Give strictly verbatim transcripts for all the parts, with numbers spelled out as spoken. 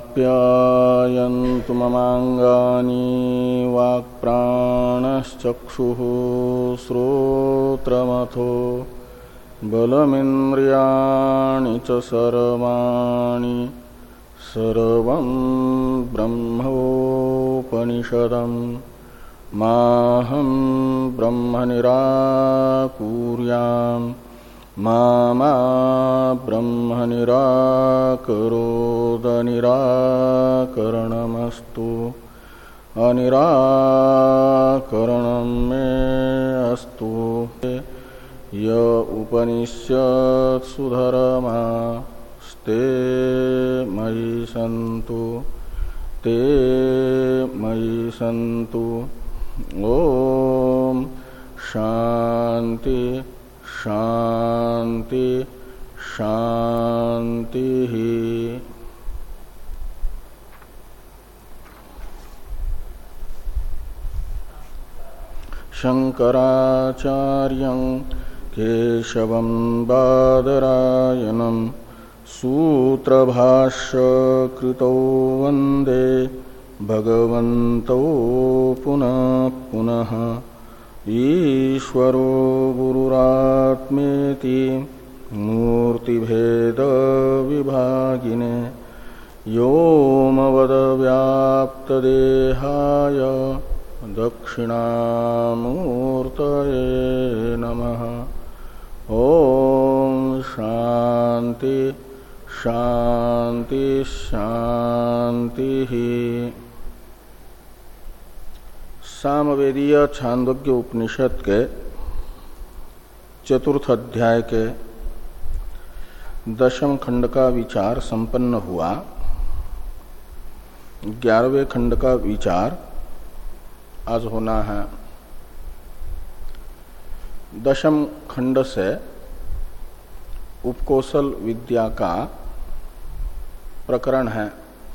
आप्यायन्तु ममाङ्गानि वाक्प्राणश्चक्षुः श्रोत्रमथो बलमिन्द्रियाणि च सर्वाणि सर्वं ब्रह्मोपनिषदम् माहं ब्रह्म निराकुर्याम् मा मा ब्रह्म निराकरोद निराकरणमस्तु अनिराकरणं मे अस्तु। य उपनिषत्सु धर्मास्ते मयि सन्तु ते मयि सन्तु। ओम शांति शांति शांति। शंकराचार्यं केशवं बादरायणं सूत्रभाष्य कृतौ वंदे भगवन्तौ पुनः पुनः। ईश्वरो गुरुरात्मेति मूर्तिभेद विभागिने व्योमवद्व्याप्तदेहाय दक्षिणामूर्तये नमः। ओम शांति शांति शांति। सामवेदीय छांदोग्य उपनिषद के चतुर्थ अध्याय के दशम खंड का विचार संपन्न हुआ। ग्यारहवें खंड का विचार आज होना है। दशम खंड से उपकौशल विद्या का प्रकरण है।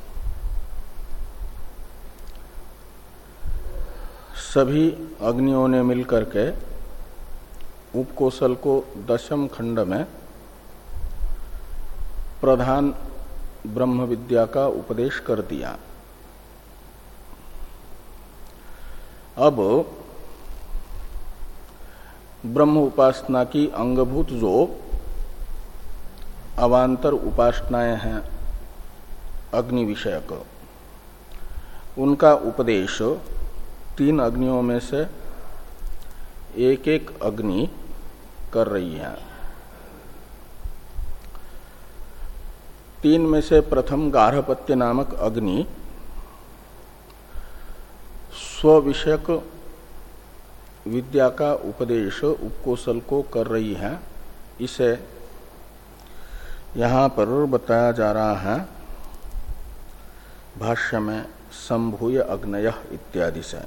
सभी अग्नियों ने मिलकर के उपकौशल को दशम खंड में प्रधान ब्रह्म विद्या का उपदेश कर दिया। अब ब्रह्म उपासना की अंगभूत जो अवान्तर उपासनाएं हैं अग्नि विषयक, उनका उपदेश तीन अग्नियों में से एक एक अग्नि कर रही है। तीन में से प्रथम गार्हपत्य नामक अग्नि स्वविषयक विद्या का उपदेश उपकौशल को कर रही है। इसे यहाँ पर बताया जा रहा है भाष्य में संभूय अग्नयः इत्यादि से।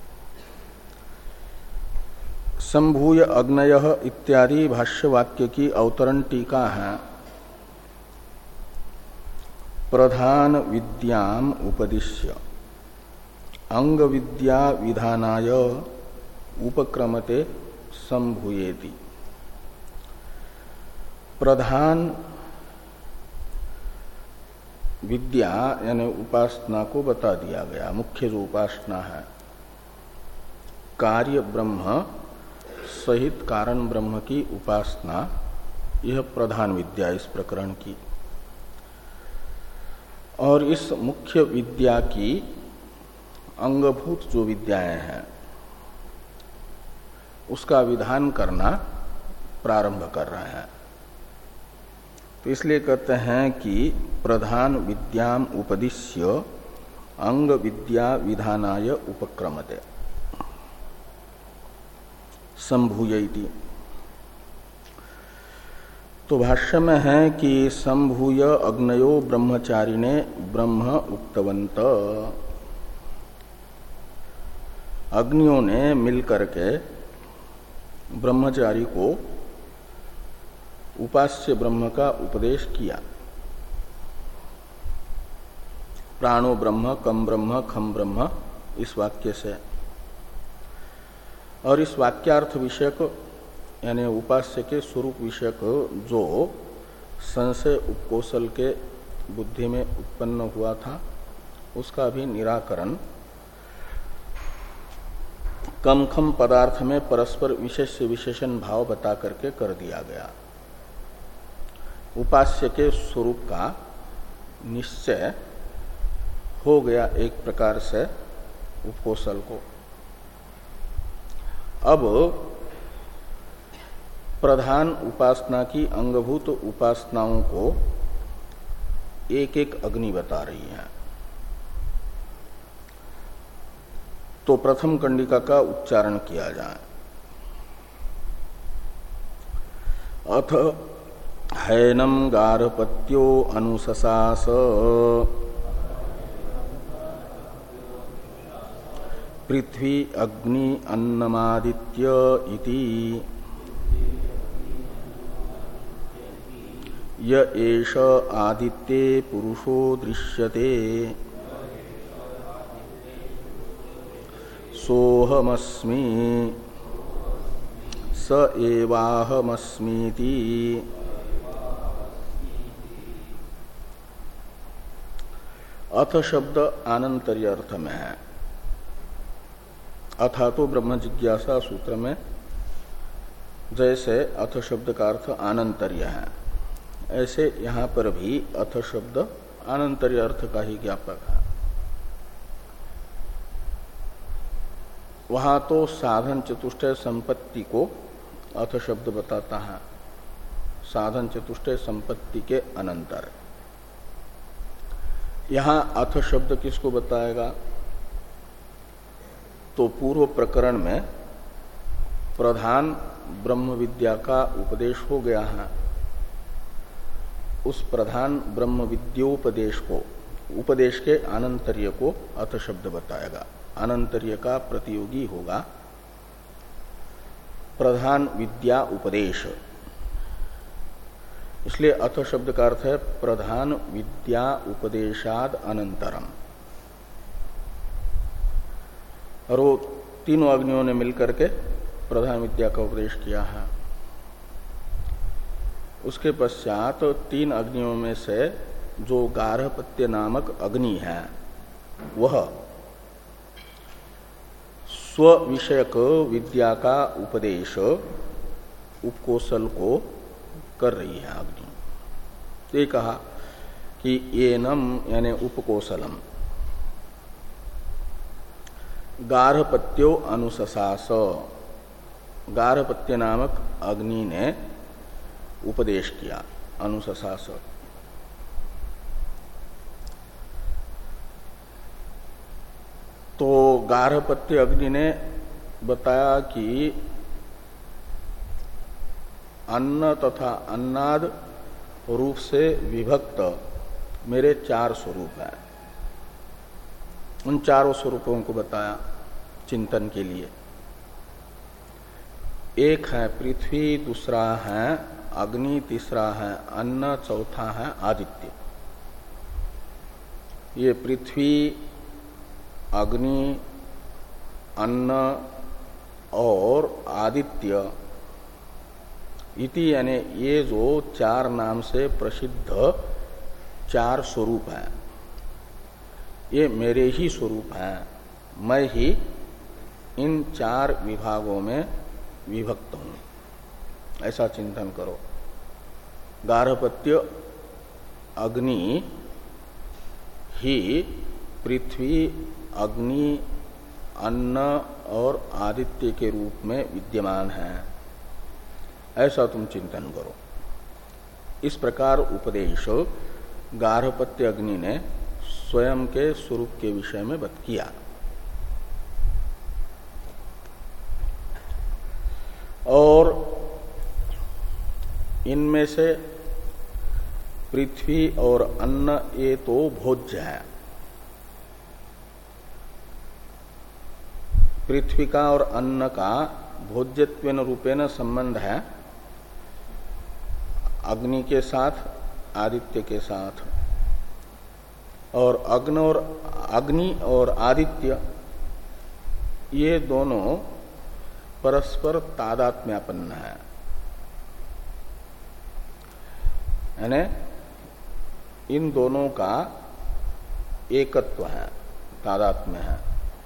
संभूय अग्नयः इत्यादि भाष्य वाक्य की अवतरण टीका है। प्रधान विद्याम उपदिश्य अंग विद्या विधानाय उपक्रमते संभूयेति। प्रधान विद्या यानी उपासना को बता दिया गया। मुख्य जो उपासना है कार्य ब्रह्म सहित कारण ब्रह्म की उपासना, यह प्रधान विद्या इस प्रकरण की। और इस मुख्य विद्या की अंगभूत जो विद्याएं हैं उसका विधान करना प्रारंभ कर रहे हैं। तो इसलिए कहते हैं कि प्रधान विद्याम उपदिश्य अंग विद्या विधानाय उपक्रमते संभूयति। तो भाष्य में है कि संभूय अग्नयो ब्रह्मचारिणे ब्रह्म उक्तवंत। अग्नियों ने मिलकर के ब्रह्मचारी को उपास्य ब्रह्म का उपदेश किया। प्राणो ब्रह्म कम ब्रह्म खम ब्रह्म इस वाक्य से। और इस वाक्यार्थ विषयक यानी उपास्य के स्वरूप विषयक जो संशय उपकौशल के बुद्धि में उत्पन्न हुआ था उसका भी निराकरण कम खम पदार्थ में परस्पर विशेष विशेषण भाव बता करके कर दिया गया। उपास्य के स्वरूप का निश्चय हो गया एक प्रकार से उपकोशल को। अब प्रधान उपासना की अंगभूत उपासनाओं को एक एक अग्नि बता रही है। तो प्रथम कंडिका का उच्चारण किया जाए। अथ हैनम गार्हपत्यो अनुससास पृथ्वी अग्नि अन्नमादित्य इति य एष आदित्ये पुरुषो दृश्यते सोहमस्मि स एवाहमस्मीति। अथ शब्द आनंतर्य अर्थ में है। अथा तो ब्रह्म जिज्ञासा सूत्र में जैसे अथ शब्द का अर्थ आनंतर्य है, ऐसे यहां पर भी अथ शब्द आनंतर्य अर्थ का ही ज्ञापक है। वहां तो साधन चतुष्टय संपत्ति को अथ शब्द बताता है, साधन चतुष्टय संपत्ति के अनंतर। यहां अथ शब्द किसको बताएगा? तो पूर्व प्रकरण में प्रधान ब्रह्म विद्या का उपदेश हो गया है, उस प्रधान ब्रह्म विद्योपदेश को, उपदेश के आनंतर्य को अथ शब्द बताएगा। आनंतर्य का प्रतियोगी होगा प्रधान विद्या उपदेश। इसलिए अथ शब्द का अर्थ है प्रधान विद्या उपदेशाद अनंतरम। और वो तीनों अग्नियों ने मिलकर के प्रधान विद्या का उपदेश किया है। उसके पश्चात तीन अग्नियों में से जो गार्हपत्य नामक अग्नि है वह स्व विषयक विद्या का उपदेश उपकोशल को कर रही है अग्नि। ये कहा कि एनम यानी उपकोशलम गार्हपत्यो अनुससास, गार्हपत्य नामक अग्नि ने उपदेश किया। अनुससास तो गार्हपत्य अग्नि ने बताया कि अन्न तथा अन्नाद रूप से विभक्त मेरे चार स्वरूप हैं। उन चारों स्वरूपों को बताया चिंतन के लिए। एक है पृथ्वी, दूसरा है अग्नि, तीसरा है अन्न, चौथा है आदित्य। ये पृथ्वी, अग्नि, अन्न और आदित्य इति यानी ये जो चार नाम से प्रसिद्ध चार स्वरूप हैं, ये मेरे ही स्वरूप हैं। मैं ही इन चार विभागों में विभक्त हूं, ऐसा चिंतन करो। गार्हपत्य अग्नि ही पृथ्वी, अग्नि, अन्न और आदित्य के रूप में विद्यमान है, ऐसा तुम चिंतन करो। इस प्रकार उपदेश गार्हपत्य अग्नि ने स्वयं के स्वरूप के विषय में बत किया। और इनमें से पृथ्वी और अन्न ये तो भोज्य है। पृथ्वी का और अन्न का भोज्यत्वेन रूपेण संबंध है अग्नि के साथ, आदित्य के साथ। और अग्नि और अग्नि और आदित्य ये दोनों परस्पर तादात्म्यापन्न है। यानी इन दोनों का एकत्व है, तादात्म्य है।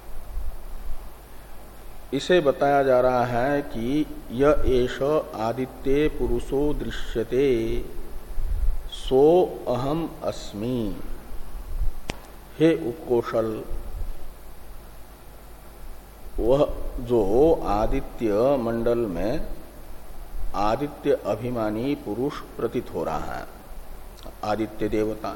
इसे बताया जा रहा है कि य एष आदित्ये पुरुषो दृश्यते सो अहम अस्मि। हे उपकोशल, वह जो आदित्य मंडल में आदित्य अभिमानी पुरुष प्रतीत हो रहा है, आदित्य देवता,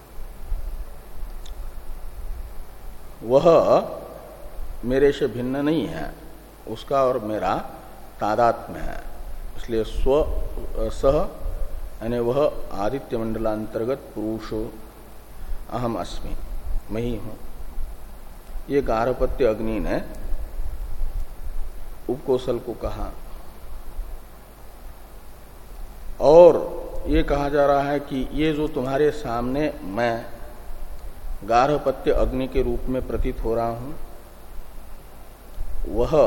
वह मेरे से भिन्न नहीं है, उसका और मेरा तादात्म्य है। इसलिए स्व सह यानी वह आदित्य मंडलांतर्गत पुरुष अहम अस्मि, मैं ही हूं। ये गार्हपत्य अग्नि ने उपकोशल को कहा। और ये कहा जा रहा है कि ये जो तुम्हारे सामने मैं गार्हपत्य अग्नि के रूप में प्रतीत हो रहा हूं, वह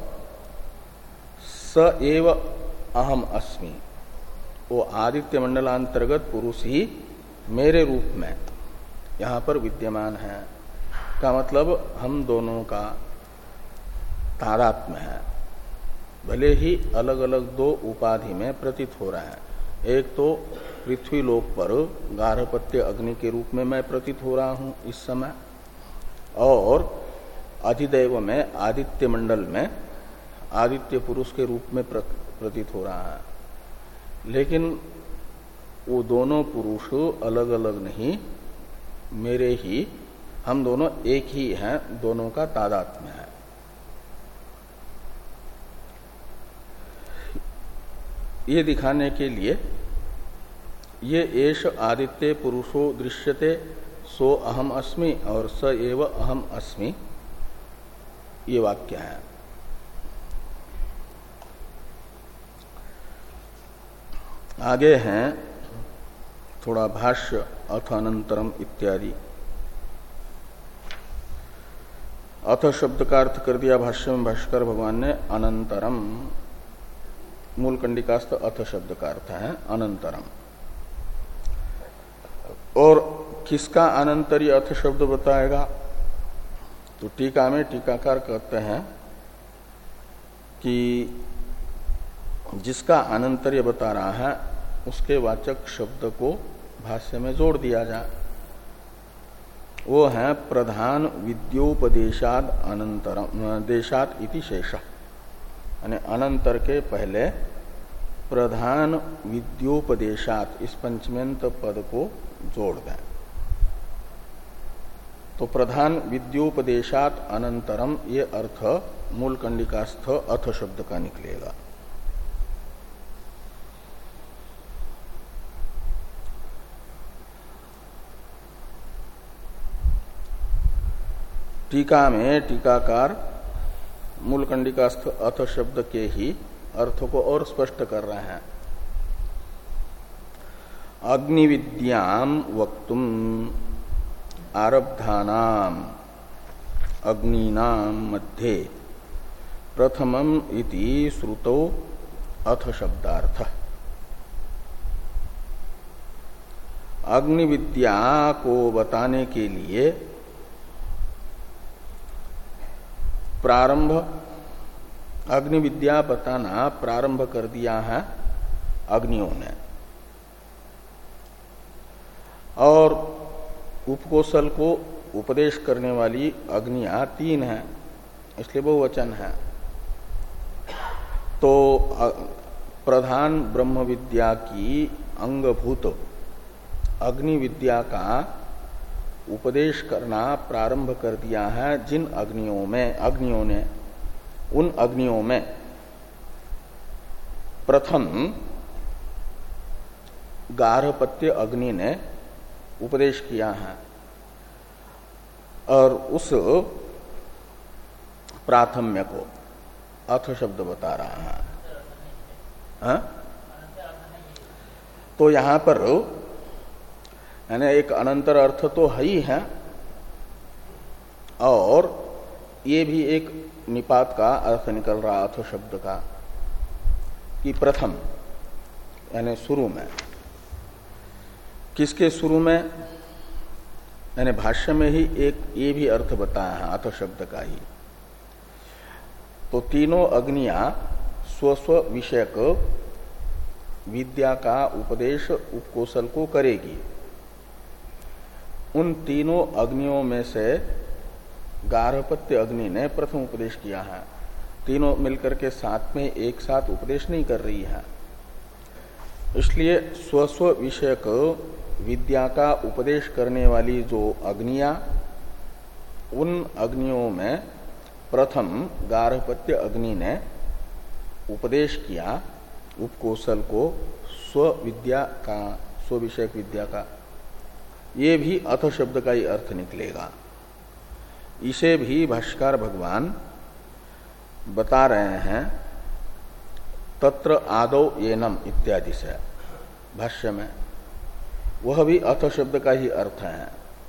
स एव अहम अस्मि, वो आदित्य मंडलांतर्गत पुरुष ही मेरे रूप में यहां पर विद्यमान है। का मतलब हम दोनों का तादात्म्य है, भले ही अलग अलग दो उपाधि में प्रतीत हो रहा है। एक तो पृथ्वी लोक पर गार्हपत्य अग्नि के रूप में मैं प्रतीत हो रहा हूं इस समय, और अधिदैव में आदित्य मंडल में आदित्य पुरुष के रूप में प्रतीत हो रहा है। लेकिन वो दोनों पुरुष अलग अलग नहीं, मेरे ही, हम दोनों एक ही हैं, दोनों का तादात्म्य है। ये दिखाने के लिए ये एष आदित्य पुरुषो दृश्यते सो अहम अस्मि और स एव अहम अस्मि, ये वाक्य है। आगे हैं थोड़ा भाष्य, अथ अनंतरम इत्यादि। अथ शब्द का अर्थ कर दिया भाष्य में भाष्कर भगवान ने अनंतरम, मूल कंडिकास्थ अथ शब्द का अर्थ है अनंतरम। और किसका अनंतरी अथ शब्द बताएगा? तो टीका में टीकाकार कहते हैं कि जिसका अनंतर्य बता रहा है उसके वाचक शब्द को भाष्य में जोड़ दिया जाए। वो है प्रधान विद्योपदेशाद अनंतरम देशात इति शेष, यानी अनंतर के पहले प्रधान विद्योपदेशात इस पंचमेंत पद को जोड़ दें। तो प्रधान विद्योपदेशात अनंतरम ये अर्थ मूल कंडिकास्थ अथ शब्द का निकलेगा। टीका में टीकाकार मूल कंडिकास्थ अथ शब्द के ही अर्थ को और स्पष्ट कर रहे हैं। अग्निविद्याम वक्तुम आरब्धानाम अग्नीनाम मध्ये प्रथमम इति श्रुतो अथ शब्दार्थ। अग्निविद्या को बताने के लिए प्रारंभ, अग्नि विद्या बताना प्रारंभ कर दिया है अग्नियों ने। और उपकोशल को उपदेश करने वाली अग्नियां तीन हैं, इसलिए बहुवचन है। तो प्रधान ब्रह्म विद्या की अंगभूत अग्नि विद्या का उपदेश करना प्रारंभ कर दिया है जिन अग्नियों में अग्नियों ने उन अग्नियों में प्रथम गार्हपत्य अग्नि ने उपदेश किया है। और उस प्राथम्य को अथ शब्द बता रहा है। हा? तो यहां पर यानी एक अनंतर अर्थ तो है ही है, और ये भी एक निपात का अर्थ निकल रहा अथ शब्द का कि प्रथम यानी शुरू में, किसके शुरू में, यानी भाष्य में ही एक ये भी अर्थ बताया है अथ शब्द का ही। तो तीनों अग्नियां स्वस्व विषयक विद्या का उपदेश उपकोशल को करेगी। उन तीनों अग्नियों में से गार्हपत्य अग्नि ने प्रथम उपदेश किया है। तीनों मिलकर के साथ में एक साथ उपदेश नहीं कर रही है, इसलिए स्वस्व विषयक विद्या का उपदेश करने वाली जो अग्नियां, उन अग्नियों में प्रथम गार्हपत्य अग्नि ने उपदेश किया उपकोशल को स्व विद्या का, स्व विषयक विद्या का। ये भी अथ शब्द का ही अर्थ निकलेगा। इसे भी भाष्यकार भगवान बता रहे हैं तत्र आदौ येनम इत्यादि से भाष्य में, वह भी अथ शब्द का ही अर्थ है।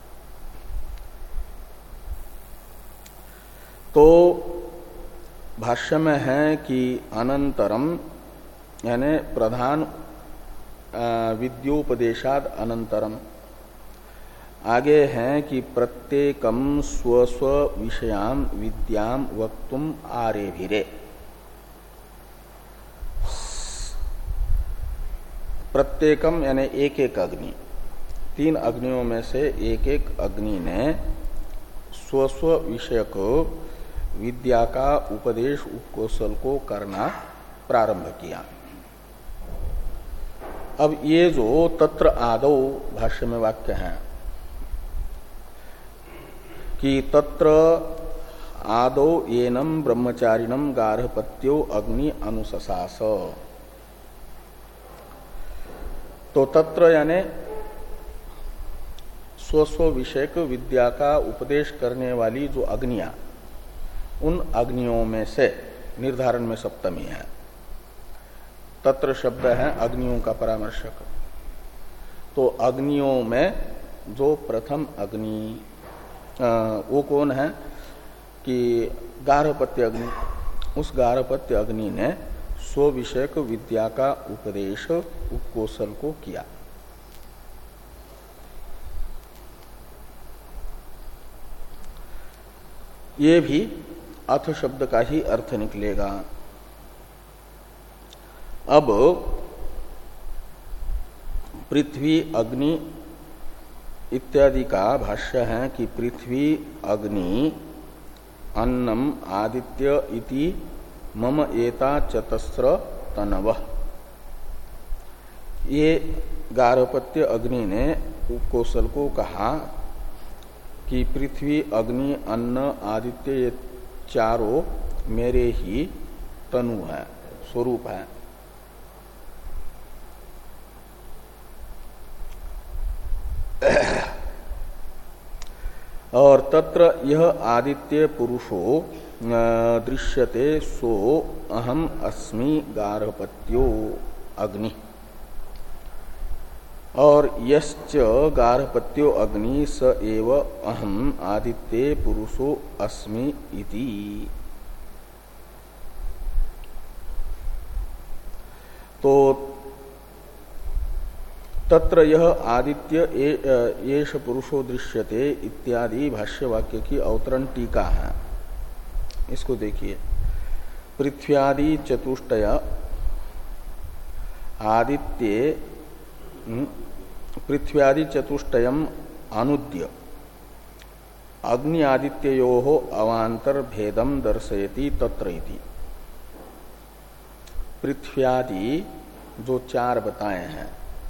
तो भाष्य में है कि अनंतरम यानी प्रधान विद्योपदेशाद अनंतरम, आगे है कि प्रत्येकम स्वस्व विषयाम विद्याम वक्तुम आरेभिरे। प्रत्येकम यानी एक एक अग्नि, तीन अग्नियों में से एक एक अग्नि ने स्वस्व विषयक विद्या का उपदेश उपकोशल को करना प्रारंभ किया। अब ये जो तत्र आदौ भाष्य में वाक्य है कि तत्र आदौ येनम ब्रह्मचारिणम गार्हपत्यो अग्नि अनुससास, तो तत्र यानी स्वस्व विषयक विद्या का उपदेश करने वाली जो अग्नियां, उन अग्नियों में से निर्धारण में सप्तमी है। तत्र शब्द है अग्नियों का परामर्शक। तो अग्नियों में जो प्रथम अग्नि वो कौन है कि गार्हपत्य अग्नि, उस गार्हपत्य अग्नि ने स्व विषयक विद्या का उपदेश उपकोशल को किया। ये भी अथ शब्द का ही अर्थ निकलेगा। अब पृथ्वी अग्नि इत्यादि का भाष्य है कि पृथ्वी अग्नि अन्नम आदित्य इति मम एता चतस्र तनवः, ये गार्हपत्य अग्नि ने उपकोशल को कहा कि पृथ्वी अग्नि अन्न आदित्य ये चारों मेरे ही तनु है, स्वरूप है। और तत्र यह आदित्य पुरुषो दृश्यते सो अहम अस्मि गार्हपत्यो अग्नि, और यश्च गार्हपत्यो अग्नि स एव अहम आदित्ये पुरुषो अस्मि इति। तो तत्र यह आदित्य येष पुरुषो दृश्यते इत्यादि भाष्य वाक्य की अवतरण टीका है। इसको देखिए, पृथ्व्यादि चतुष्टय आदित्ये पृथ्व्यादि चतुष्टयम अनुद्य अग्नि आदित्योः अवांतर भेदम दर्शयति तत्र इति। पृथ्व्यादि जो चार बताए हैं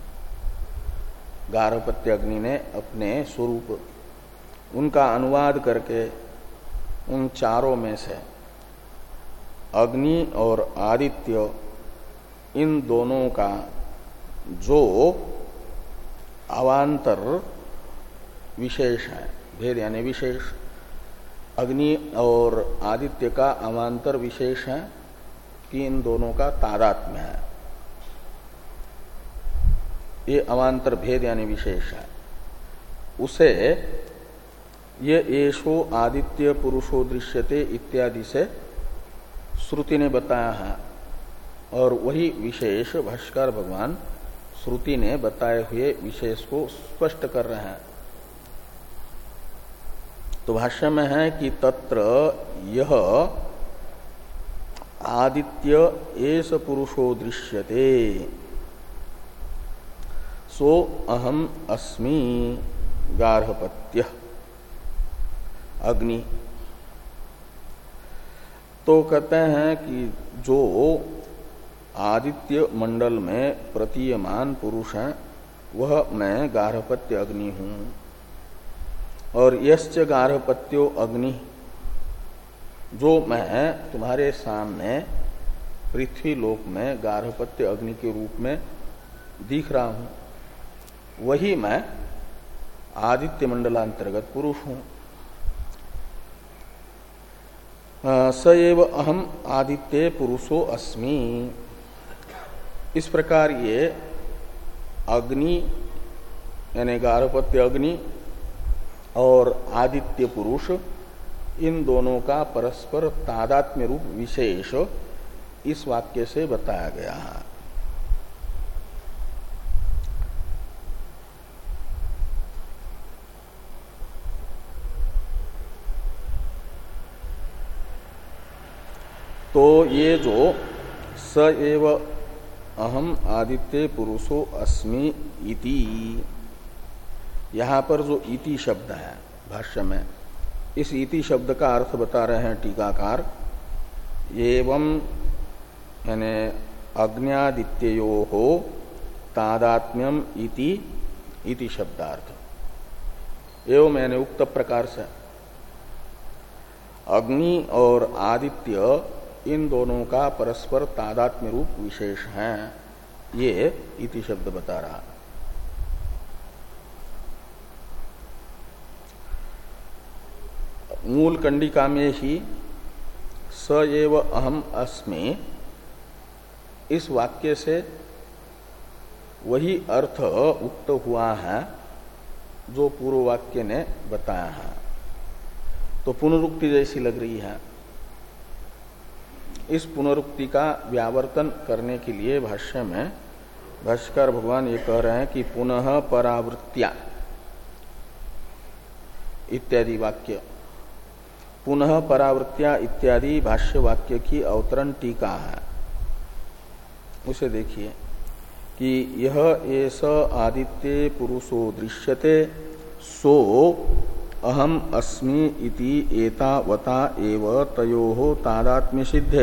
गार्हपत्य अग्नि ने अपने स्वरूप, उनका अनुवाद करके उन चारों में से अग्नि और आदित्य, इन दोनों का जो अवांतर विशेष है, भेद यानी विशेष, अग्नि और आदित्य का अवांतर विशेष है कि इन दोनों का तादात्म्य है। ये अवांतर भेद यानी विशेष है, उसे ये येषो आदित्य पुरुषो दृश्यते इत्यादि से श्रुति ने बताया है। और वही विशेष भाष्यकार भगवान श्रुति ने बताए हुए विशेष को स्पष्ट कर रहे हैं। तो भाष्य में है कि तत्र यह आदित्य एष पुरुषो दृश्यते सो अहम अस्मि गार्हपत्य अग्नि। तो कहते हैं कि जो आदित्य मंडल में प्रतीयमान पुरुष है वह मैं गार्हपत्य अग्नि हूं। और यश्च गार्हपत्यो अग्नि, जो मैं तुम्हारे सामने पृथ्वी लोक में गार्हपत्य अग्नि के रूप में दिख रहा हूं, वही मैं आदित्य मंडलांतर्गत पुरुष हूं। स एव अहम आदित्य पुरुषो अस्मि। इस प्रकार ये अग्नि यानी गार्हपत्य अग्नि और आदित्य पुरुष, इन दोनों का परस्पर तादात्म्य रूप विशेष इस वाक्य से बताया गया है। तो ये जो स एव अहम आदित्य पुरुषो अस्मि इति, यहां पर जो इति शब्द है भाष्य में, इस इति शब्द का अर्थ बता रहे हैं टीकाकार। एवं यानी अग्न्यादित्यो हो तादात्म्यम इति इति शब्दार्थ। एवं यानी उक्त प्रकार से अग्नि और आदित्य इन दोनों का परस्पर तादात्म्य रूप विशेष है, ये इति शब्द बता रहा। मूल कंडिका में ही स एव अहम अस्मि, इस वाक्य से वही अर्थ उक्त हुआ है जो पूर्व वाक्य ने बताया है। तो पुनरुक्ति जैसी लग रही है। इस पुनरुक्ति का व्यावर्तन करने के लिए भाष्य में भाष्यकार भगवान ये कह रहे हैं कि पुनः परावृत्त्या इत्यादि वाक्य, पुनः परावृत्त्या इत्यादि भाष्य वाक्य की अवतरण टीका है। उसे देखिए कि यह एष आदित्य पुरुषो दृश्यते सो अहम अस्मि इति एतावता एव तयोः तादात्म्य सिद्धे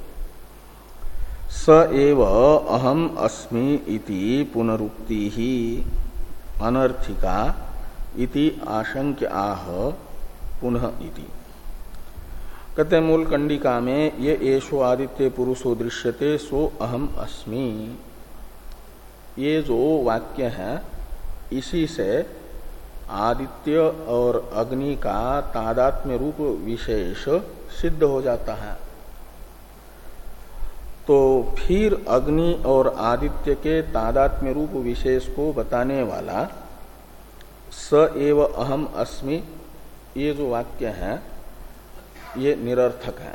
स एव अहम अस्मि इति पुनरुक्ति ही अनर्थिका इति आशंक्य आह पुनः इति। कहते मूल कंडिका में ये एषो आदित्य पुरुषो दृश्यते सो अहम अस्मि, ये जो वाक्य है इसी से आदित्य और अग्नि का तादात्म्य रूप विशेष सिद्ध हो जाता है। तो फिर अग्नि और आदित्य के तादात्म्य रूप विशेष को बताने वाला स एव अहम अस्मि, ये जो वाक्य है ये निरर्थक है।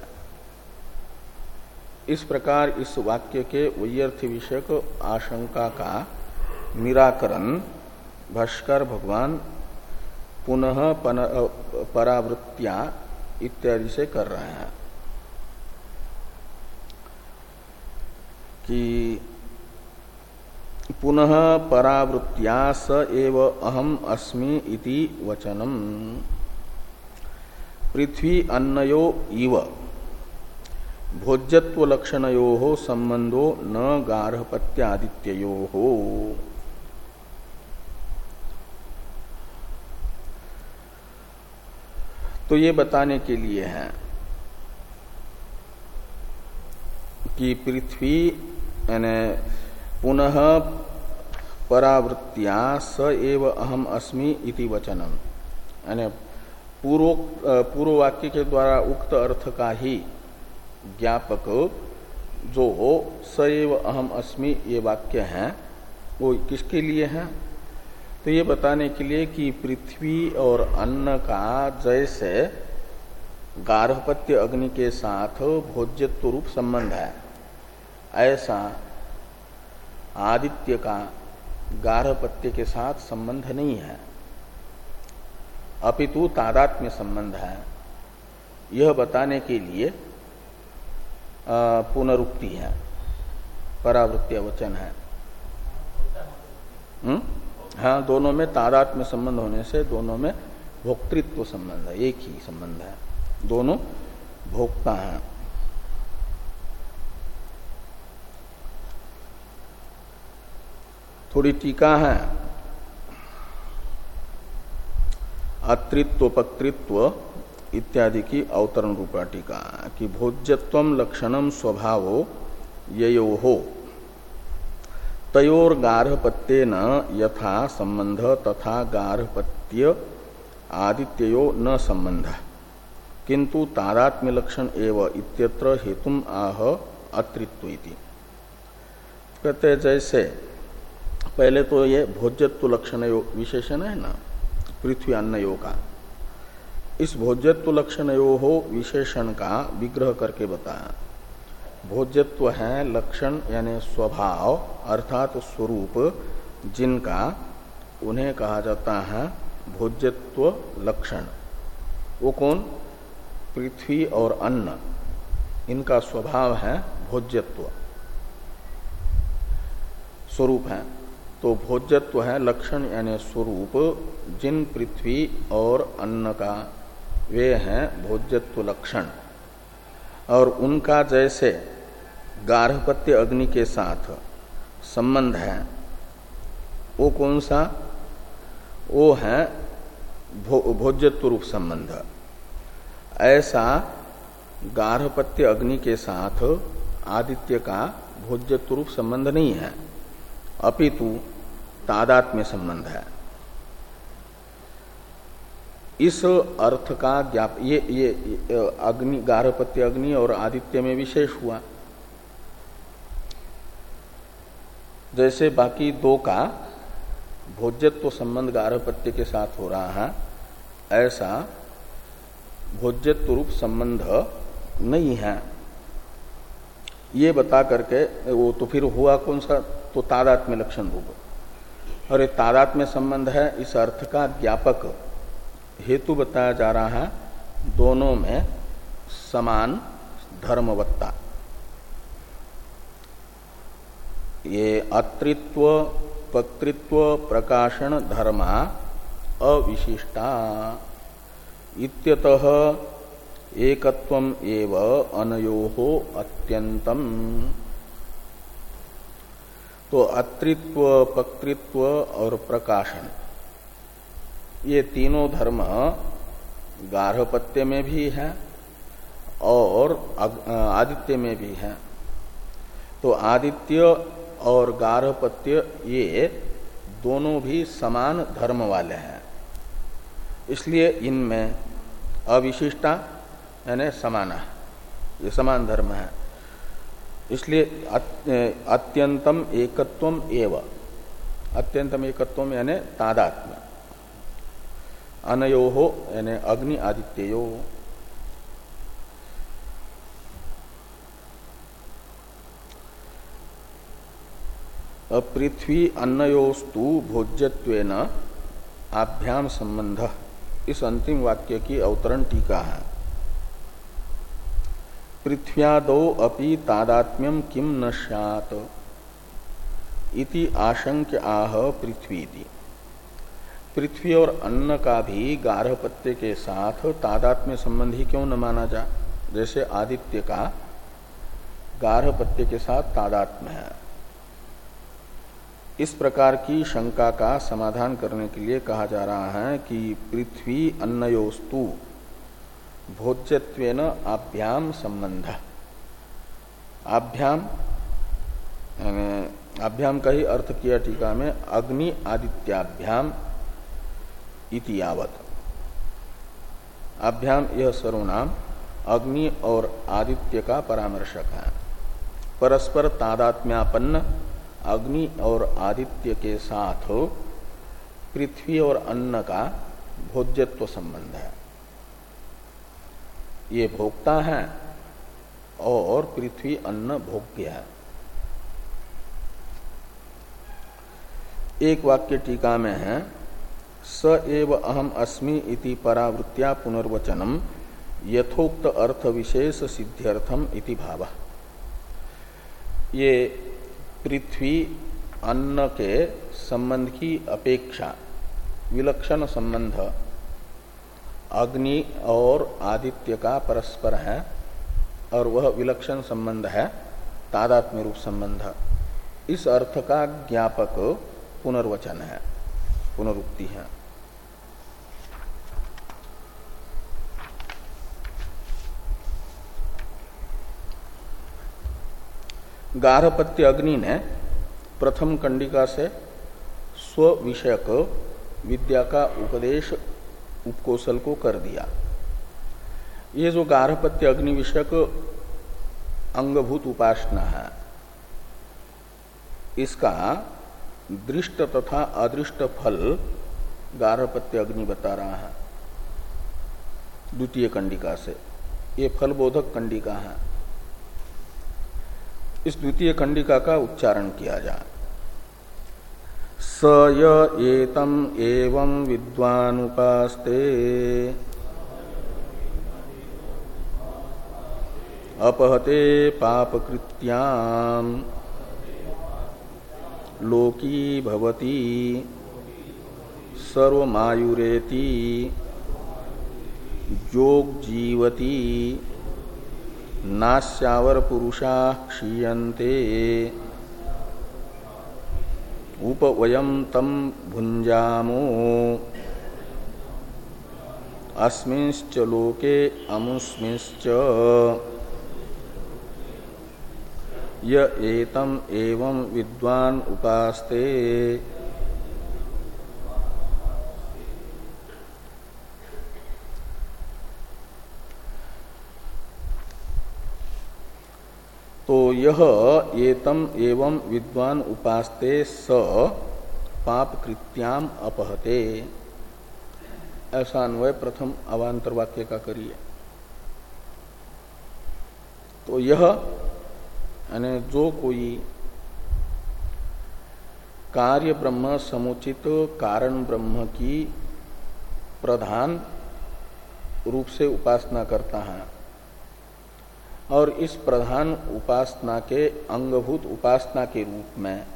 इस प्रकार इस वाक्य के वैयर्थ विषयक आशंका का निराकरण भाष्कर भगवान पुनः परावृत्त्या इत्यादि से कर रहे हैं कि पुनः परावृत्त्या स एव अहम अस्मि इति वचनम पृथ्वी अन्नयो इव भोज्यत्व लक्षणयो संबंधो न गार्हपत्यादित्ययो हो। तो ये बताने के लिए है कि पृथ्वी यानी पुनः परावृत्त्या स एव अहम अस्मि इति वचनम, यानी पूर्व पूर्व वाक्य के द्वारा उक्त अर्थ का ही ज्ञापक जो स एव अहम अस्मि ये वाक्य है वो किसके लिए है? तो ये बताने के लिए कि पृथ्वी और अन्न का जैसे गार्हपत्य अग्नि के साथ भोज्यत्व रूप संबंध है, ऐसा आदित्य का गार्हपत्य के साथ संबंध नहीं है, अपितु तादात्म्य संबंध है। यह बताने के लिए पुनरुक्ति है, परावृत्ति वचन है। हम्म हाँ, दोनों में तादात्म्य संबंध होने से दोनों में भोक्तृत्व संबंध है, एक ही संबंध है, दोनों भोक्ता हैं। थोड़ी टीका है, अत्रित्व पक्तृत्व इत्यादि की अवतरण रूपा टीका कि भोज्यत्वम लक्षणम स्वभावो ययोहो तयोर गार्हपत्येन यथा संबंध तथा गार्हपत्य आदित्ययो न संबंध किंतु तादात्म्य लक्षण एव इत्यत्र हेतुम आह अत्रित्व इति। कहते जैसे पहले तो ये भोज्यत्व लक्षण विशेषण है ना, पृथ्वी अन्नयो का, इस भोज्यत्व लक्षणयो हो विशेषण का विग्रह करके बताया। भोज्यत्व है लक्षण यानी स्वभाव अर्थात स्वरूप जिनका, उन्हें कहा जाता है भोज्यत्व लक्षण। वो कौन? पृथ्वी और अन्न, इनका स्वभाव है भोज्यत्व, स्वरूप है। तो भोज्यत्व है लक्षण यानी स्वरूप जिन पृथ्वी और अन्न का, वे हैं भोज्यत्व लक्षण। और उनका जैसे गार्हपत्य अग्नि के साथ संबंध है, वो कौन सा? वो है भो, भोज्यत्व रूप संबंध। ऐसा गार्हपत्य अग्नि के साथ आदित्य का भोज्यत्व रूप संबंध नहीं है, अपितु तादात्म्य संबंध है। इस अर्थ का ज्ञाप ये ये अग्नि, गार्हपत्य अग्नि और आदित्य में विशेष हुआ। जैसे बाकी दो का भोज्यत्व संबंध गार्हपत्य के साथ हो रहा है, ऐसा भोज्यत्व रूप संबंध नहीं है। ये बता करके वो तो फिर हुआ कौन सा? तो तादात्म्य लक्षण रूप। और ये तादात्म्य संबंध है, इस अर्थ का ज्ञापक हेतु बताया जा रहा है, दोनों में समान धर्मवत्ता। ये अत्रित्व पक्तृत्व प्रकाशन धर्मा अविशिष्टा इत्यतः एकत्वम एव अनयोः अत्यंतम। तो अत्रित्व पक्तृत्व और प्रकाशन, ये तीनों धर्म गार्हपत्य में भी है और आदित्य में भी है। तो आदित्य और गार्हपत्य ये दोनों भी समान धर्म वाले हैं, इसलिए इनमें अविशिष्टा यानी समाना, ये समान धर्म है। इसलिए अत्यंतम एकत्वम एव, अत्यंतम एकत्वम यानी तादात्म्य, अनयोः यानी अग्नि आदित्ययो। पृथ्वी अन्नयोस्तु भोज्यत्वेन आभ्याम संबंध, इस अंतिम वाक्य की अवतरण टीका है। पृथ्व्यादौ अपि तादात्म्यम किम न स्यात् इति आशंक्य आह पृथ्वीति। पृथ्वी और अन्न का भी गार्हपत्य के साथ तादात्म्य संबंधी क्यों न माना जा? जैसे आदित्य का गार्हपत्य के साथ तादात्म्य है। इस प्रकार की शंका का समाधान करने के लिए कहा जा रहा है कि पृथ्वी अन्नयोस्तु भोज्यत्वेन आभ्याम संबंध। आभ्याम आभ्याम का ही अर्थ किया टीका में, अग्नि आदित्याभ्याम इति यावत। आभ्याम यह सर्वनाम अग्नि और आदित्य का परामर्शक है। परस्पर तादात्म्यापन्न अग्नि और आदित्य के साथ पृथ्वी और अन्न का भोज्यत्व संबंध है। ये भोक्ता है और पृथ्वी अन्न भोग्य है। एक वाक्य टीका में है स एव अहम अस्मि इति परावृत्त्या पुनर्वचनम यथोक्त अर्थ विशेष सिद्ध्यर्थम इति भावः। ये पृथ्वी अन्न के संबंध की अपेक्षा विलक्षण संबंध अग्नि और आदित्य का परस्पर है और वह विलक्षण संबंध है तादात्म्य रूप संबंध। इस अर्थ का ज्ञापक पुनर्वचन है, पुनरुक्ति है। गार्हपत्य अग्नि ने प्रथम कंडिका से स्व विषयक विद्या का उपदेश उपकोशल को कर दिया। ये जो गार्हपत्य अग्नि विषयक अंगभूत उपासना है, इसका दृष्ट तथा अदृष्ट फल गार्हपत्य अग्नि बता रहा है द्वितीय कंडिका से। ये फल बोधक कंडिका है। इस द्वितीय कंडिका का उच्चारण किया जाए। स य एतम एवं विद्वानुपास्ते अपहते पापकृत्याम लोकी भवति सर्वमायुरेति जोग जीवति नास्यावर पुरुषा क्षीयन्ते उपवयम तम भुंजामो अस्मिंश्च लोके अमुस्मिंश्च य एतम एवं विद्वान उपास्ते। तो यह एतम एवं विद्वान उपास्ते स पाप कृत्याम अपहते, ऐसा अन्वय प्रथम अवान्तर वाक्य का करिए। तो यह यानी जो कोई कार्य ब्रह्म समुचित कारण ब्रह्म की प्रधान रूप से उपासना करता है और इस प्रधान उपासना के अंगभूत उपासना के रूप में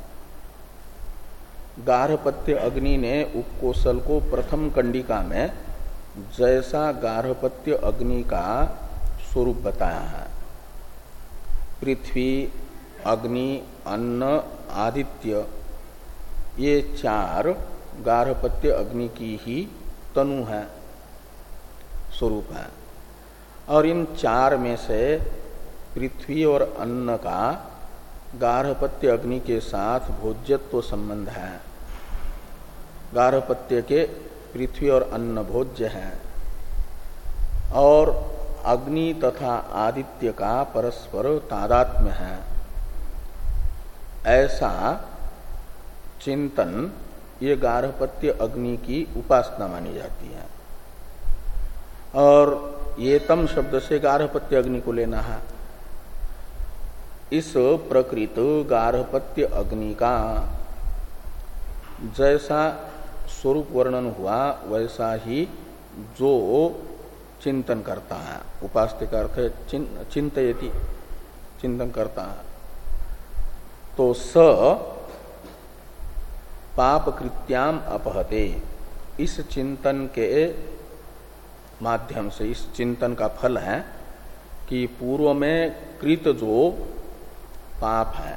गार्हपत्य अग्नि ने उपकोशल को प्रथम कंडिका में जैसा गार्हपत्य अग्नि का स्वरूप बताया है, पृथ्वी अग्नि अन्न आदित्य, ये चार गार्हपत्य अग्नि की ही तनु है, स्वरूप है। और इन चार में से पृथ्वी और अन्न का गार्हपत्य अग्नि के साथ भोज्यत्व संबंध है। गार्हपत्य के पृथ्वी और अन्न भोज्य हैं और अग्नि तथा आदित्य का परस्पर तादात्म्य है, ऐसा चिंतन ये गार्हपत्य अग्नि की उपासना मानी जाती है। और ये तम शब्द से गार्हपत्य अग्नि को लेना है। इस प्रकृत गार्हपत्य अग्नि का जैसा स्वरूप वर्णन हुआ वैसा ही जो चिंतन करता है, उपास्य का अर्थ है चिं, चिंतयति, चिंतन करता है, तो स पाप कृत्याम अपहते, इस चिंतन के माध्यम से, इस चिंतन का फल है कि पूर्व में कृत जो पाप है,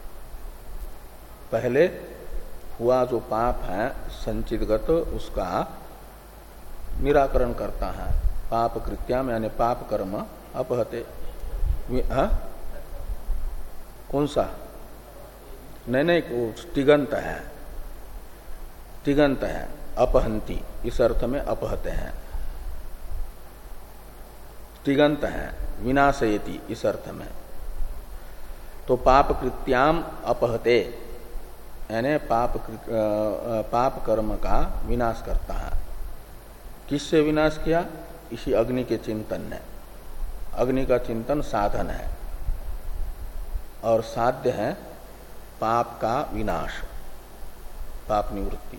पहले हुआ जो पाप है संचितगत, उसका निराकरण करता है। पाप कृत्याम यानी पाप कर्म अपहते। हाँ? कौन सा? नहीं नहीं, वो तिगंत है, तिगंत है, अपहंती, इस अर्थ में अपहते हैं। तिगंत है, विनाशयति, इस अर्थ में। तो पाप कृत्याम अपहते यानी पाप पाप कर्म का विनाश करता है। किससे विनाश किया? इसी अग्नि के चिंतन ने। अग्नि का चिंतन साधन है और साध्य है पाप का विनाश। पाप निवृत्ति।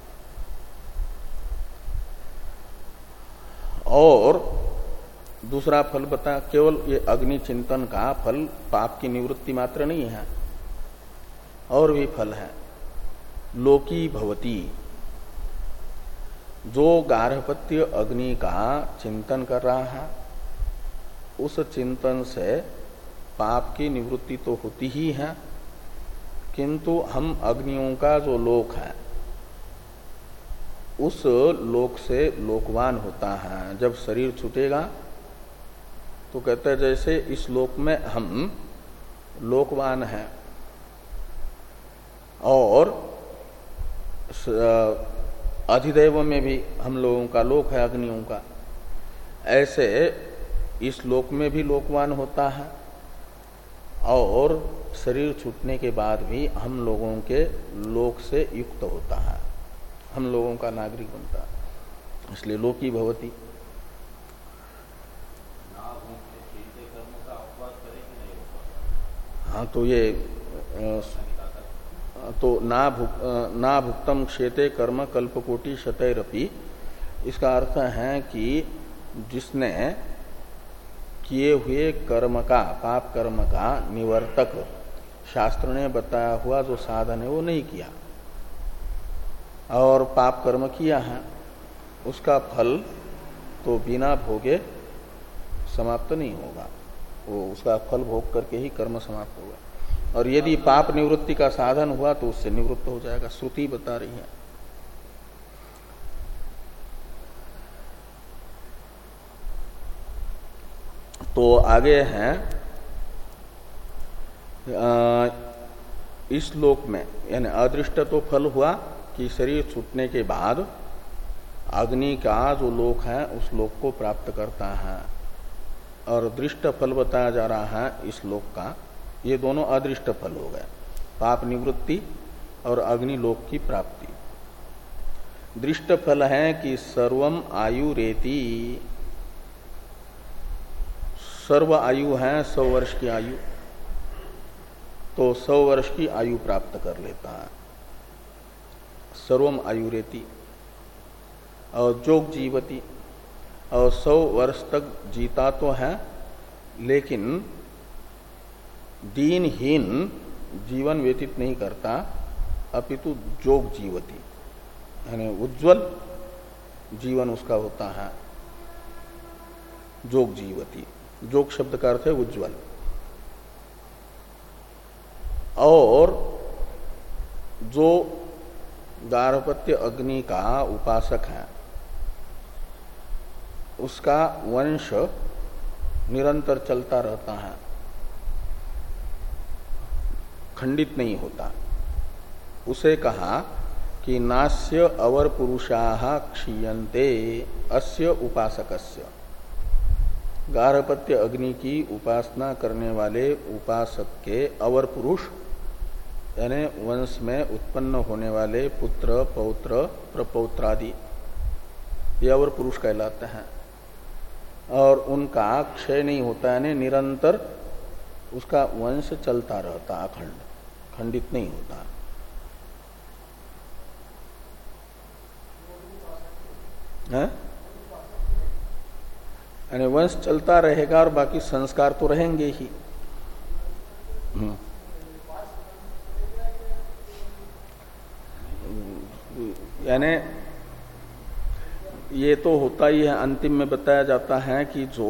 और दूसरा फल बता, केवल ये अग्नि चिंतन का फल पाप की निवृत्ति मात्र नहीं है, और भी फल है। लोकी भवती, जो गार्हपत्य अग्नि का चिंतन कर रहा है उस चिंतन से पाप की निवृत्ति तो होती ही है, किंतु हम अग्नियों का जो लोक है उस लोक से लोकवान होता है। जब शरीर छूटेगा तो कहते हैं जैसे इस लोक में हम लोकवान हैं और अधिदैव में भी हम लोगों का लोक है अग्नियों का, ऐसे इस लोक में भी लोकवान होता है और शरीर छूटने के बाद भी हम लोगों के लोक से युक्त होता है, हम लोगों का नागरिक बनता है। इसलिए लोकी भवती। हाँ, तो ये तो ना भुक, ना भुक्तम क्षेते कर्म कल्पकोटि शतैरपि, इसका अर्थ है कि जिसने किए हुए कर्म का, पाप कर्म का निवर्तक शास्त्र ने बताया हुआ जो साधन है वो नहीं किया और पाप कर्म किया है, उसका फल तो बिना भोगे समाप्त नहीं होगा, वो उसका फल भोग करके ही कर्म समाप्त होगा। और यदि पाप निवृत्ति का साधन हुआ तो उससे निवृत्त हो जाएगा, श्रुति बता रही है। तो आगे हैं इस लोक में, यानी अदृष्ट तो फल हुआ कि शरीर छूटने के बाद अग्नि का जो लोक है उस लोक को प्राप्त करता है, और दृष्ट फल बताया जा रहा है इस लोक का। ये दोनों अदृष्ट फल हो गए, पाप निवृत्ति और अग्नि लोक की प्राप्ति। दृष्ट फल है कि सर्वम आयु रेति, सर्व आयु है सौ वर्ष की आयु, तो सौ वर्ष की आयु प्राप्त कर लेता है, सर्वम आयु रेति। और जोग जीवती, और सौ वर्ष तक जीता तो है लेकिन दीनहीन जीवन व्यतीत नहीं करता, अपितु जोग जीवती, यानी उज्जवल जीवन उसका होता है, जोग जीवती। जोग शब्द का अर्थ है उज्जवल। और जो गार्हपत्य अग्नि का उपासक है उसका वंश निरंतर चलता रहता है, खंडित नहीं होता। उसे कहा कि नास्य अवर पुरुषाः क्षीयन्ते अस्य उपासकस्य, गार्हपत्य अग्नि की उपासना करने वाले उपासक के अवर पुरुष यानी वंश में उत्पन्न होने वाले पुत्र पौत्र प्रपौत्रादि ये अवर पुरुष कहलाते हैं, और उनका क्षय नहीं होता, यानी निरंतर उसका वंश चलता रहता, अखंड, खंडित नहीं होता। है? यानी वंश चलता रहेगा और बाकी संस्कार तो रहेंगे ही। यानी ये तो होता ही है, अंतिम में बताया जाता है कि जो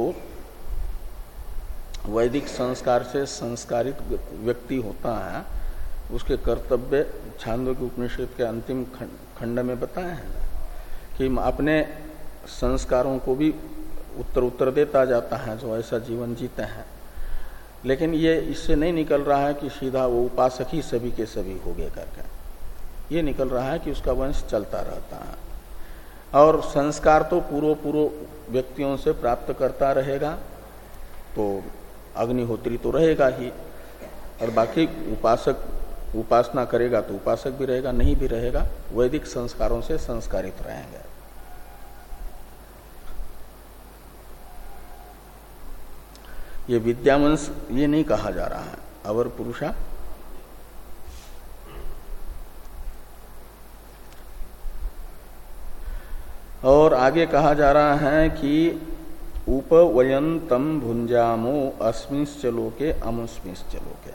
वैदिक संस्कार से संस्कारित व्यक्ति होता है उसके कर्तव्य छांदोग्य उपनिषद के अंतिम खंड में बताया है कि अपने संस्कारों को भी उत्तर उत्तर देता जाता है जो ऐसा जीवन जीते हैं। लेकिन ये इससे नहीं निकल रहा है कि सीधा वो उपासक ही सभी के सभी हो गए करके, ये निकल रहा है कि उसका वंश चलता रहता है और संस्कार तो पूर्व पूर्व व्यक्तियों से प्राप्त करता रहेगा, तो अग्निहोत्री तो रहेगा ही, और बाकी उपासक उपासना करेगा तो उपासक भी रहेगा, नहीं भी रहेगा वैदिक संस्कारों से संस्कारित रहेंगे। ये विद्यावंश ये नहीं कहा जा रहा है, अवर पुरुषा और आगे कहा जा रहा है कि उपवयंतम भुंजामो अस्मिंश्च लोके अमुस्मिंश्च लोके,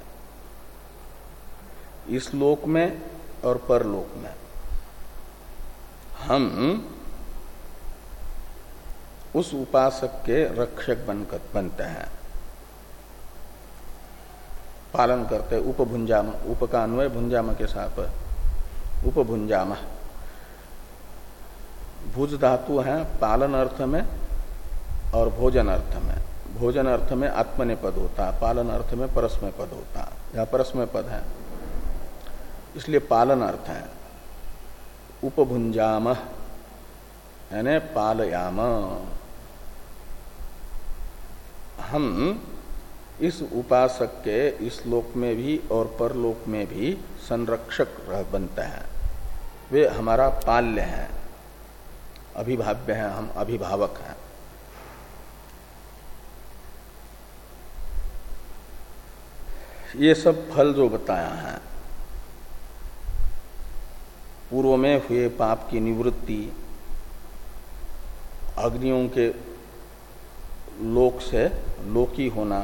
इस लोक में और परलोक में हम उस उपासक के रक्षक बनकर बनते हैं, पालन करते। उपभुंजाम, उप का अन्वय भुंजाम के साथ उपभुंजाम। भुज धातु है पालन अर्थ में और भोजन अर्थ में। भोजन अर्थ में आत्मनेपद होता, पालन अर्थ में परस्मय पद होता। यह परस्मय पद है इसलिए पालन अर्थ है। उपभुंजाम यानी पालयाम, हम इस उपासक के इस लोक में भी और परलोक में भी संरक्षक बनते हैं। वे हमारा पाल्य हैं, अभिभाव्य हैं, हम अभिभावक हैं। ये सब फल जो बताया है, पूर्व में हुए पाप की निवृत्ति, अग्नियों के लोक से लोकी होना,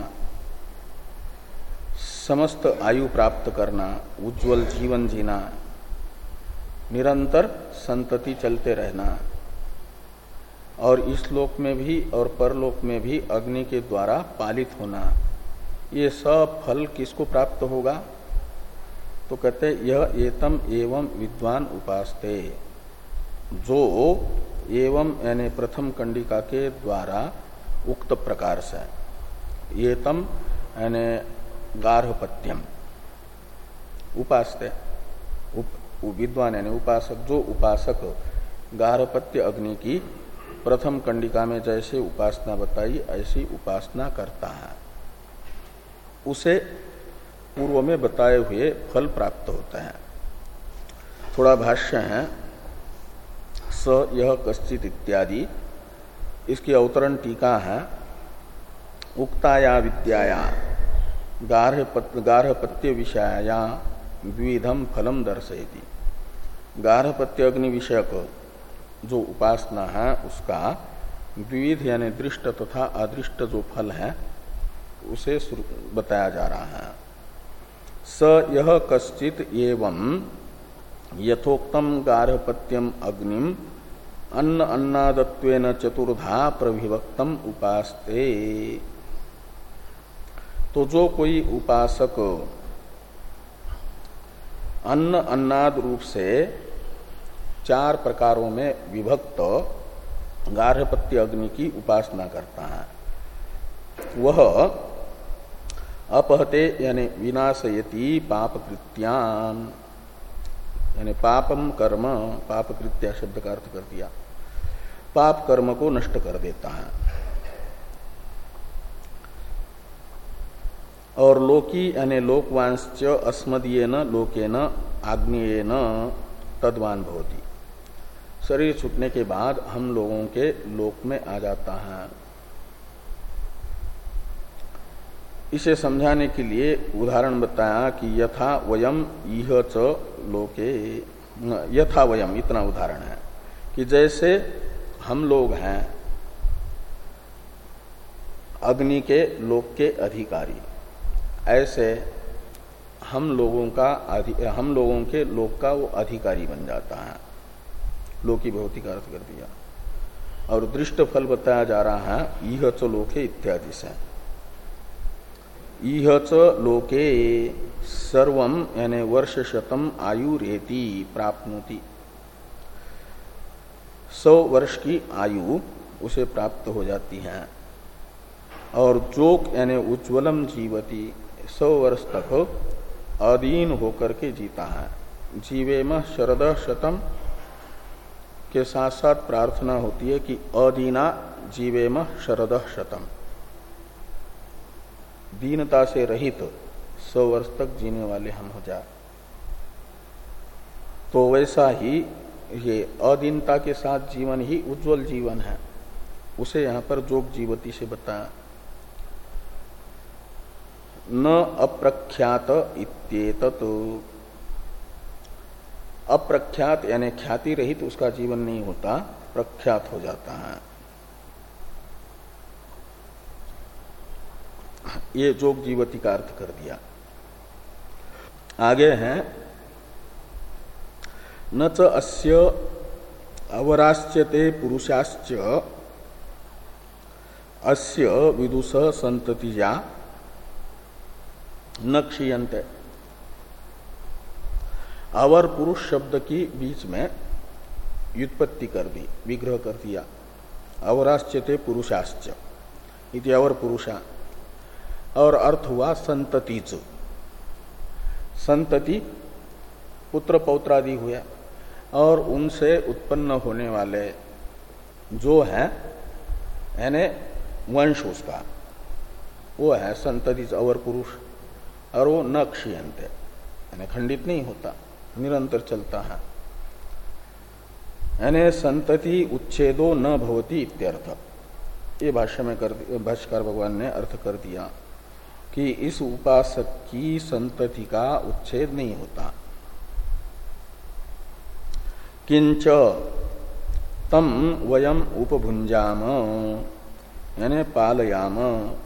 समस्त आयु प्राप्त करना, उज्जवल जीवन जीना, निरंतर संतति चलते रहना, और इस लोक में भी और परलोक में भी अग्नि के द्वारा पालित होना, ये सब फल किसको प्राप्त होगा? तो कहते यह एतम एवं विद्वान उपासते, जो एवं यानी प्रथम कंडिका के द्वारा उक्त प्रकार से, एतम यानी गार्हपत्यम उपासते, विद्वान यानी उपासक, जो उपासक गार्हपत्य अग्नि की प्रथम कंडिका में जैसे उपासना बताई ऐसी उपासना करता है, उसे पूर्व में बताए हुए फल प्राप्त होते हैं। थोड़ा भाष्य है, स यह कश्चित इत्यादि, इसकी अवतरण टीका है। उक्ताया विद्याया गार्हपत्य गार्हपत्य विषयाया द्विधम फलम दर्शयति। गार्हपत्य अग्नि विषयक जो उपासना है उसका द्विविध यानी दृष्ट तथा अदृष्ट जो फल है उसे बताया जा रहा है। स यह कश्चित एवं यथोक्तम गार्हपत्यम अग्निम अन्न अन्नादत्वेन चतुर्धा प्रविभक्तम उपासते। तो जो कोई उपासक अन्न अन्नाद रूप से चार प्रकारों में विभक्त गार्हपत्य अग्नि की उपासना करता है, वह अपहते यानी विनाशयति पापकृत्यान, यानी पापम कर्म, पापकृत्या शब्द का अर्थ कर दिया, पाप कर्म को नष्ट कर देता है। और लोकी यानी लोकवांश्च अस्मदीयेन लोकेन आग्नेयेन तद्वान भवति, शरीर छूटने के बाद हम लोगों के लोक में आ जाता है। इसे समझाने के लिए उदाहरण बताया कि यथा वयम इह च लोके, यथा वयम, इतना उदाहरण है कि जैसे हम लोग हैं अग्नि के लोक के अधिकारी, ऐसे हम लोगों का हम लोगों के लोक का वो अधिकारी बन जाता है। लोकी भौतिक अर्थ कर दिया। और दृष्ट फल बताया जा रहा है इह च लोके इत्यादि से। इह च लोके सर्वम यानी वर्ष शतम आयुरेति प्राप्नोति, सौ वर्ष की आयु उसे प्राप्त हो जाती है। और जोक यानी उज्ज्वलम जीवती, सौ वर्ष तक अधीन होकर के जीता है। जीवेम शरद शतम के साथ साथ प्रार्थना होती है कि अदीना जीवेम शरद शतम, दीनता से रहित सौ वर्ष तक जीने वाले हम हो जाए। तो वैसा ही ये अदीनता के साथ जीवन ही उज्जवल जीवन है, उसे यहां पर जोग जीवती से बताया। न अप्रख्यात इत्येतत्, अप्रख्यात यानी ख्याति रहित उसका जीवन नहीं होता, प्रख्यात हो जाता है। ये जोग जीवती का अर्थ कर दिया। आगे है न च अस्य अवराश्यते पुरुषाश्च अस्य विदुष संततिजा न क्षीयन्ते। अवर पुरुष शब्द की बीच में व्युत्पत्ति कर दी, विग्रह कर दिया। अवराश्यते पुरुषाश्च इति अवर पुरुषा, और अर्थ हुआ संततिच। संतति पुत्र पौत्रादि हुआ, और उनसे उत्पन्न होने वाले जो है यानी वंश उसका, वो है संततिच अवर पुरुष, और वो न क्षीयन्ते यानी खंडित नहीं होता, निरंतर चलता है। यानी संतति उच्छेदो न भवति इत्यर्थ। ये भाष्य में कर भाष्यकार भगवान ने अर्थ कर दिया कि इस उपासक की संतति का उच्छेद नहीं होता। किंच तम वयम उपभुंजाम यानी पालयाम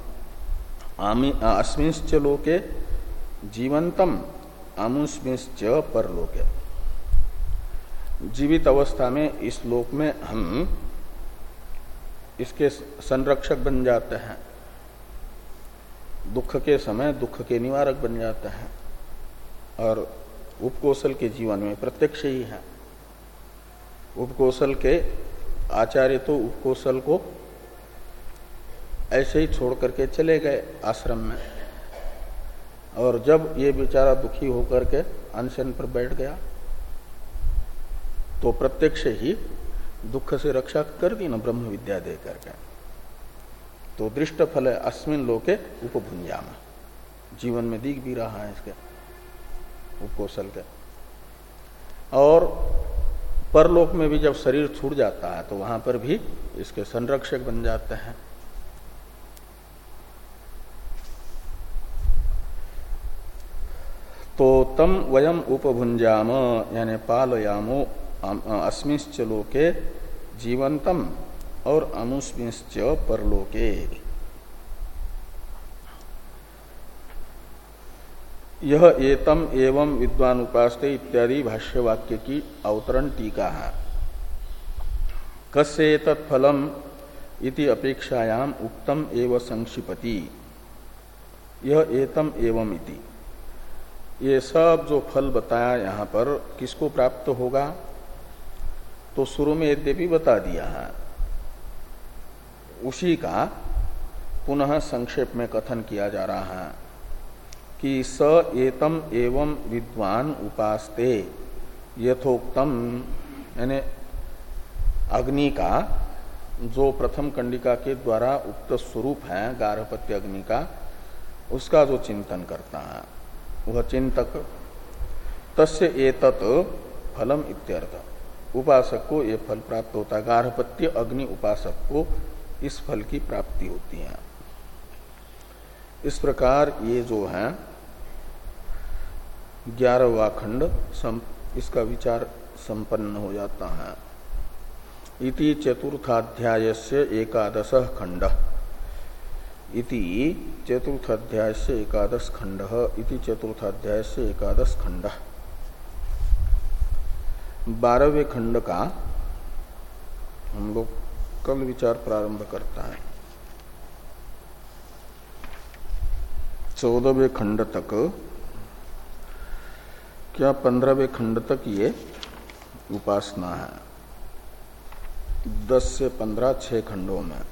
अस्मिंश्च लोके जीवंतम अमुस्मिंश्च परलोके। जीवित अवस्था में इस लोक में हम इसके संरक्षक बन जाते हैं, दुख के समय दुख के निवारक बन जाते हैं, और उपकोशल के जीवन में प्रत्यक्ष ही है। उपकोशल के आचार्य तो उपकोशल को ऐसे ही छोड़ करके चले गए आश्रम में, और जब ये बेचारा दुखी होकर के अनशन पर बैठ गया तो प्रत्यक्ष ही दुख से रक्षा कर दी न ब्रह्म विद्या दे करके। तो दृष्ट फल है अस्मिन लोके उपभुंजाम, जीवन में दिख भी रहा है इसके उपकोशल के। और परलोक में भी जब शरीर छूट जाता है तो वहां पर भी इसके संरक्षक बन जाते हैं। तो तम वयम उपभुंजाम यानी पालयामो अस्मिंश्च लोके जीवंतम और अमुस्मिंश्च परलोके। यह एतम एवं विद्वान उपासते इत्यादि भाष्य वाक्य की अवतरण टीका है। कस्य एतत् फलम इति अपेक्षायाम उक्तम एव संक्षिपति। यह एतम एवं इति, ये सब जो फल बताया यहाँ पर किसको प्राप्त होगा, तो शुरू में यद्यपि बता दिया है, उसी का पुनः संक्षेप में कथन किया जा रहा है कि स एतम एवं विद्वान उपासते यथोक्तम, यानी अग्नि का जो प्रथम कंडिका के द्वारा उक्त स्वरूप है गार्हपत्य अग्नि का, उसका जो चिंतन करता है वह चिंतक, तस्य एतत् फलम इत्यर्थ, उपासक को ये फल प्राप्त होता है। गार्हपत्य अग्नि उपासक को इस फल की प्राप्ति होती है। इस प्रकार ये जो है ग्यारहवां खंड इसका विचार संपन्न हो जाता है। इति चतुर्थाध्याय से एकादश खंड, इति चतुर्थाध्याय से एकादश खंड, इति चतुर्थाध्याय से एकादश खंड। बारहवें खंड का हम लोग कल विचार प्रारंभ करता है। चौदहवें खंड तक, क्या पंद्रहवें खंड तक ये उपासना है। दस से पंद्रह छह खंडों में